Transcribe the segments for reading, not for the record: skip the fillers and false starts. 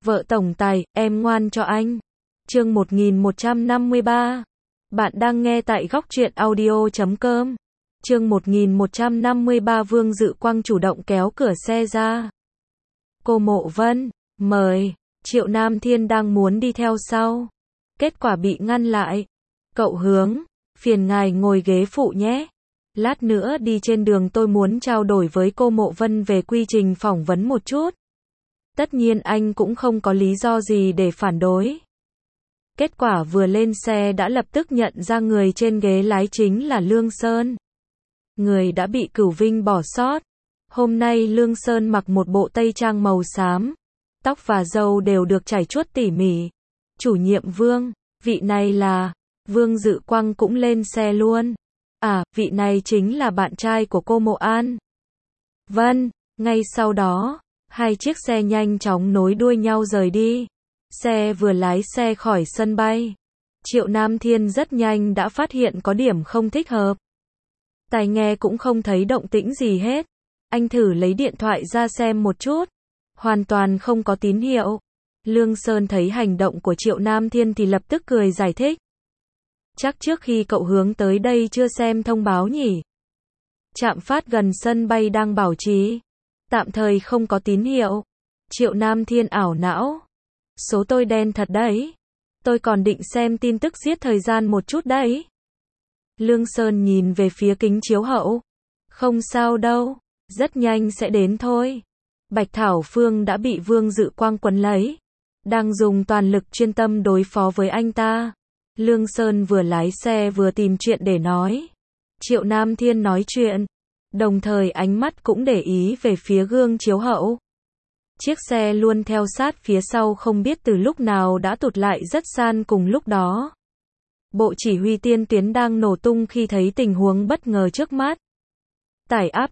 Vợ tổng tài, em ngoan cho anh. Chương 1153. Bạn đang nghe tại góc truyện audio.com. Chương 1153 Vương Dự Quang chủ động kéo cửa xe ra. Cô Mộ Vân, mời. Triệu Nam Thiên đang muốn đi theo sau. Kết quả bị ngăn lại. Cậu Hướng, phiền ngài ngồi ghế phụ nhé. Lát nữa đi trên đường tôi muốn trao đổi với cô Mộ Vân về quy trình phỏng vấn một chút. Tất nhiên anh cũng không có lý do gì để phản đối. Kết quả vừa lên xe đã lập tức nhận ra người trên ghế lái chính là Lương Sơn. Người đã bị Cửu Vinh bỏ sót. Hôm nay Lương Sơn mặc một bộ tây trang màu xám. Tóc và râu đều được chải chuốt tỉ mỉ. Chủ nhiệm Vương, vị này là... Vương Dự Quang cũng lên xe luôn. À, vị này chính là bạn trai của cô Mộ An. Vâng, ngay sau đó, hai chiếc xe nhanh chóng nối đuôi nhau rời đi. Xe vừa lái xe khỏi sân bay, Triệu Nam Thiên rất nhanh đã phát hiện có điểm không thích hợp. Tai nghe cũng không thấy động tĩnh gì hết. Anh thử lấy điện thoại ra xem một chút. Hoàn toàn không có tín hiệu. Lương Sơn thấy hành động của Triệu Nam Thiên thì lập tức cười giải thích. Chắc trước khi cậu Hướng tới đây chưa xem thông báo nhỉ? Trạm phát gần sân bay đang bảo trì. Tạm thời không có tín hiệu. Triệu Nam Thiên ảo não. Số tôi đen thật đấy. Tôi còn định xem tin tức giết thời gian một chút đấy. Lương Sơn nhìn về phía kính chiếu hậu. Không sao đâu. Rất nhanh sẽ đến thôi. Bạch Thảo Phương đã bị Vương Dự Quang quấn lấy. Đang dùng toàn lực chuyên tâm đối phó với anh ta. Lương Sơn vừa lái xe vừa tìm chuyện để nói. Triệu Nam Thiên nói chuyện. Đồng thời ánh mắt cũng để ý về phía gương chiếu hậu. Chiếc xe luôn theo sát phía sau không biết từ lúc nào đã tụt lại rất san cùng lúc đó. Bộ chỉ huy tiên tuyến đang nổ tung khi thấy tình huống bất ngờ trước mắt. Tải app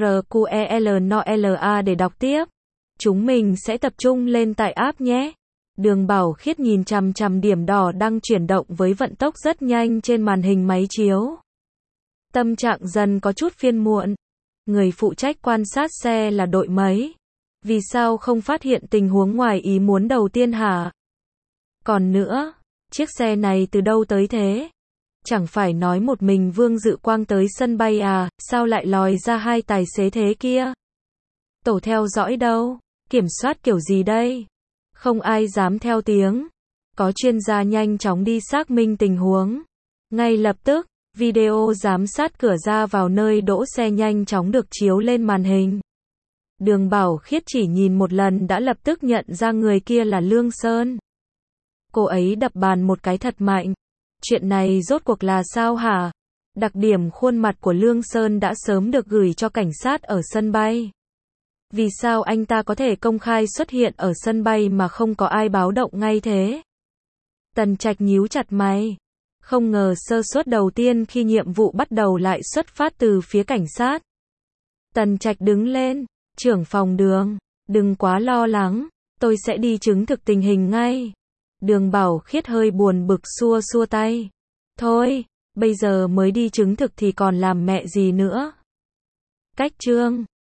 TRQELNOLA để đọc tiếp. Chúng mình sẽ tập trung lên tải app nhé. Đường Bảo Khiết nhìn chằm chằm điểm đỏ đang chuyển động với vận tốc rất nhanh trên màn hình máy chiếu. Tâm trạng dần có chút phiền muộn. Người phụ trách quan sát xe là đội mấy? Vì sao không phát hiện tình huống ngoài ý muốn đầu tiên hả? Còn nữa, chiếc xe này từ đâu tới thế? Chẳng phải nói một mình Vương Dự Quang tới sân bay à, sao lại lòi ra hai tài xế thế kia? Tổ theo dõi đâu? Kiểm soát kiểu gì đây? Không ai dám theo tiếng. Có chuyên gia nhanh chóng đi xác minh tình huống. Ngay lập tức, video giám sát cửa ra vào nơi đỗ xe nhanh chóng được chiếu lên màn hình. Đường Bảo Khiết chỉ nhìn một lần đã lập tức nhận ra người kia là Lương Sơn. Cô ấy đập bàn một cái thật mạnh. Chuyện này rốt cuộc là sao hả? Đặc điểm khuôn mặt của Lương Sơn đã sớm được gửi cho cảnh sát ở sân bay. Vì sao anh ta có thể công khai xuất hiện ở sân bay mà không có ai báo động ngay thế? Tần Trạch nhíu chặt mày. Không ngờ sơ suất đầu tiên khi nhiệm vụ bắt đầu lại xuất phát từ phía cảnh sát. Tần Trạch đứng lên. Trưởng phòng Đường, đừng quá lo lắng. Tôi sẽ đi chứng thực tình hình ngay. Đường Bảo Khiết hơi buồn bực xua xua tay. Thôi, bây giờ mới đi chứng thực thì còn làm mẹ gì nữa. Cách chương